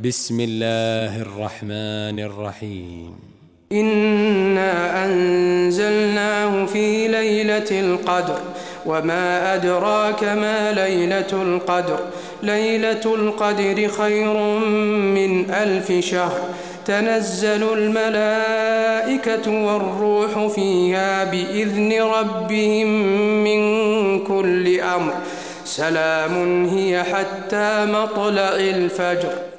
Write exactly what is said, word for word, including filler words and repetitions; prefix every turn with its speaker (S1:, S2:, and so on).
S1: بسم الله الرحمن الرحيم.
S2: إنا أنزلناه في ليلة القدر وما أدراك ما ليلة القدر ليلة القدر خير من ألف شهر تنزل الملائكة والروح فيها بإذن ربهم من كل أمر سلام هي حتى مطلع الفجر.